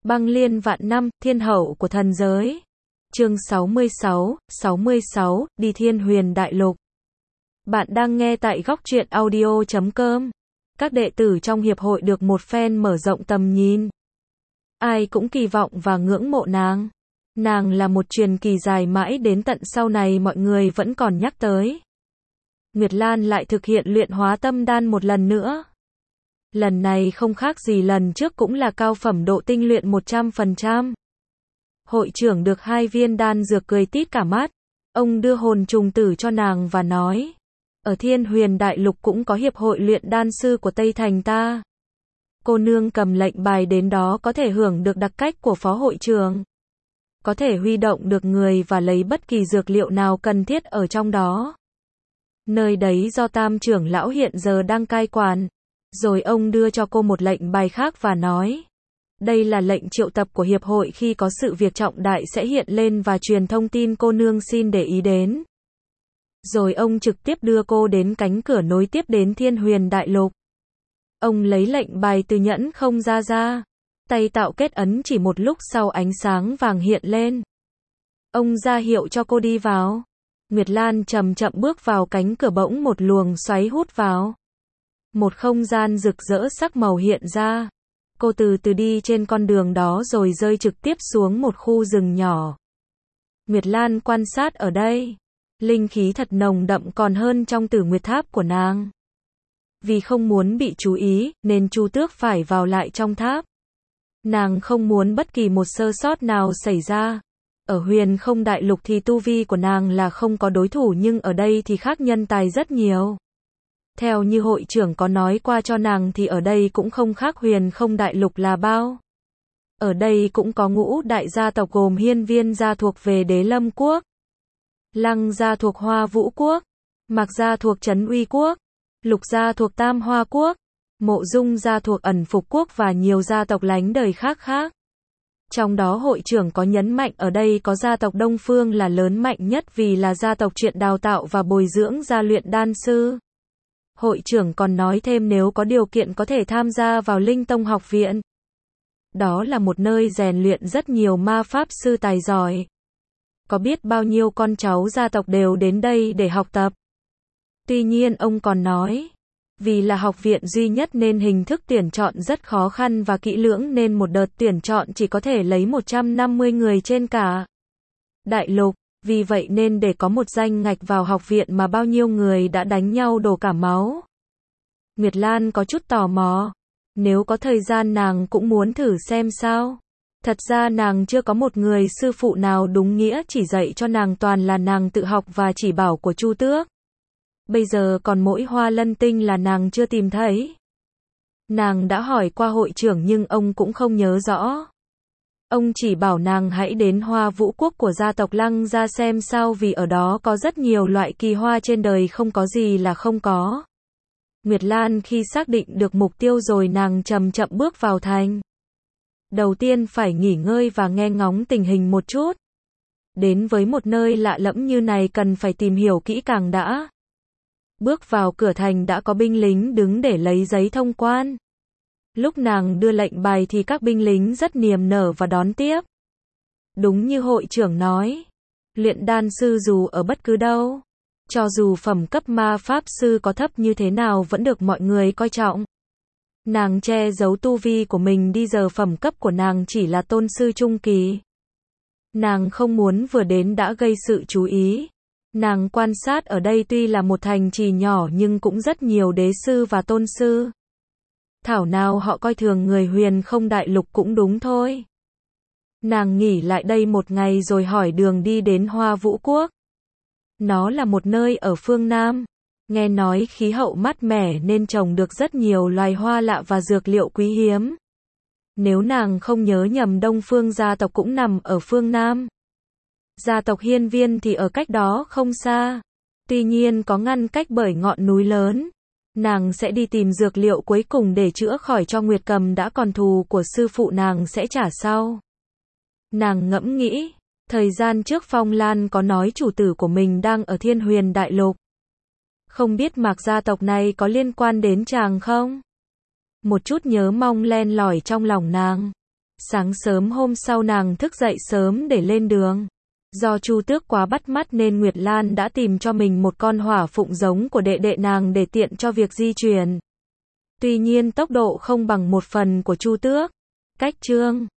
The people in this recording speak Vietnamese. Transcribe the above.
Băng liên vạn năm, thiên hậu của thần giới. Chương 66, đi Thiên Huyền Đại Lục. Bạn đang nghe tại góc truyện audio.com. Các đệ tử trong hiệp hội được một phen mở rộng tầm nhìn. Ai cũng kỳ vọng và ngưỡng mộ nàng. Nàng là một truyền kỳ dài mãi đến tận sau này mọi người vẫn còn nhắc tới. Nguyệt Lan lại thực hiện luyện hóa tâm đan một lần nữa. Lần này không khác gì lần trước, cũng là cao phẩm độ tinh luyện 100%. Hội trưởng được 2 viên đan dược cười tít cả mắt. Ông đưa hồn trùng tử cho nàng và nói, ở Thiên Huyền Đại Lục cũng có hiệp hội luyện đan sư của Tây Thành ta. Cô nương cầm lệnh bài đến đó có thể hưởng được đặc cách của phó hội trưởng. Có thể huy động được người và lấy bất kỳ dược liệu nào cần thiết ở trong đó. Nơi đấy do Tam trưởng lão hiện giờ đang cai quản. Rồi ông đưa cho cô một lệnh bài khác và nói, đây là lệnh triệu tập của hiệp hội, khi có sự việc trọng đại sẽ hiện lên và truyền thông tin, cô nương xin để ý đến. Rồi ông trực tiếp đưa cô đến cánh cửa nối tiếp đến Thiên Huyền Đại Lục. Ông lấy lệnh bài từ nhẫn không ra, tay tạo kết ấn, chỉ một lúc sau ánh sáng vàng hiện lên. Ông ra hiệu cho cô đi vào. Nguyệt Lan chậm chậm bước vào cánh cửa, bỗng một luồng xoáy hút vào. Một không gian rực rỡ sắc màu hiện ra. Cô từ từ đi trên con đường đó rồi rơi trực tiếp xuống một khu rừng nhỏ. Nguyệt Lan quan sát ở đây. Linh khí thật nồng đậm, còn hơn trong Tử Nguyệt Tháp của nàng. Vì không muốn bị chú ý, nên Chu Tước phải vào lại trong tháp. Nàng không muốn bất kỳ một sơ sót nào xảy ra. Ở Huyền Không Đại Lục thì tu vi của nàng là không có đối thủ, nhưng ở đây thì khác, nhân tài rất nhiều. Theo như hội trưởng có nói qua cho nàng thì ở đây cũng không khác Huyền Không Đại Lục là bao. Ở đây cũng có ngũ đại gia tộc gồm Hiên Viên gia thuộc về Đế Lâm Quốc, Lăng gia thuộc Hoa Vũ Quốc, Mạc gia thuộc Trấn Uy Quốc, Lục gia thuộc Tam Hoa Quốc, Mộ Dung gia thuộc Ẩn Phục Quốc và nhiều gia tộc lánh đời khác. Trong đó hội trưởng có nhấn mạnh ở đây có gia tộc Đông Phương là lớn mạnh nhất, vì là gia tộc chuyên đào tạo và bồi dưỡng gia luyện đan sư. Hội trưởng còn nói thêm nếu có điều kiện có thể tham gia vào Linh Tông học viện. Đó là một nơi rèn luyện rất nhiều ma pháp sư tài giỏi. Có biết bao nhiêu con cháu gia tộc đều đến đây để học tập. Tuy nhiên ông còn nói, vì là học viện duy nhất nên hình thức tuyển chọn rất khó khăn và kỹ lưỡng, nên một đợt tuyển chọn chỉ có thể lấy 150 người trên cả đại lục. Vì vậy nên để có một danh ngạch vào học viện mà bao nhiêu người đã đánh nhau đổ cả máu. Nguyệt Lan có chút tò mò. Nếu có thời gian nàng cũng muốn thử xem sao. Thật ra nàng chưa có một người sư phụ nào đúng nghĩa chỉ dạy cho nàng, toàn là nàng tự học và chỉ bảo của Chu Tước. Bây giờ còn mỗi Hoa Lân Tinh là nàng chưa tìm thấy. Nàng đã hỏi qua hội trưởng nhưng ông cũng không nhớ rõ. Ông chỉ bảo nàng hãy đến Hoa Vũ Quốc của gia tộc Lăng gia xem sao, vì ở đó có rất nhiều loại kỳ hoa, trên đời không có gì là không có. Nguyệt Lan khi xác định được mục tiêu rồi nàng chậm chậm bước vào thành. Đầu tiên phải nghỉ ngơi và nghe ngóng tình hình một chút. Đến với một nơi lạ lẫm như này cần phải tìm hiểu kỹ càng đã. Bước vào cửa thành đã có binh lính đứng để lấy giấy thông quan. Lúc nàng đưa lệnh bài thì các binh lính rất niềm nở và đón tiếp. Đúng như hội trưởng nói, luyện đan sư dù ở bất cứ đâu, cho dù phẩm cấp ma pháp sư có thấp như thế nào vẫn được mọi người coi trọng. Nàng che giấu tu vi của mình đi, giờ phẩm cấp của nàng chỉ là tôn sư trung kỳ. Nàng không muốn vừa đến đã gây sự chú ý. Nàng quan sát ở đây tuy là một thành trì nhỏ nhưng cũng rất nhiều đế sư và tôn sư. Thảo nào họ coi thường người Huyền Không Đại Lục cũng đúng thôi. Nàng nghỉ lại đây một ngày rồi hỏi đường đi đến Hoa Vũ Quốc. Nó là một nơi ở phương Nam. Nghe nói khí hậu mát mẻ nên trồng được rất nhiều loài hoa lạ và dược liệu quý hiếm. Nếu nàng không nhớ nhầm, Đông Phương gia tộc cũng nằm ở phương Nam. Gia tộc Hiên Viên thì ở cách đó không xa. Tuy nhiên có ngăn cách bởi ngọn núi lớn. Nàng sẽ đi tìm dược liệu cuối cùng để chữa khỏi cho Nguyệt Cầm đã, còn thù của sư phụ nàng sẽ trả sau. Nàng ngẫm nghĩ, thời gian trước Phong Lan có nói chủ tử của mình đang ở Thiên Huyền Đại Lục. Không biết Mạc gia tộc này có liên quan đến chàng không? Một chút nhớ mong len lỏi trong lòng nàng. Sáng sớm hôm sau nàng thức dậy sớm để lên đường. Do Chu Tước quá bắt mắt nên Nguyệt Lan đã tìm cho mình một con hỏa phụng giống của đệ đệ nàng để tiện cho việc di chuyển. Tuy nhiên tốc độ không bằng 1/4 của Chu Tước. Cách chương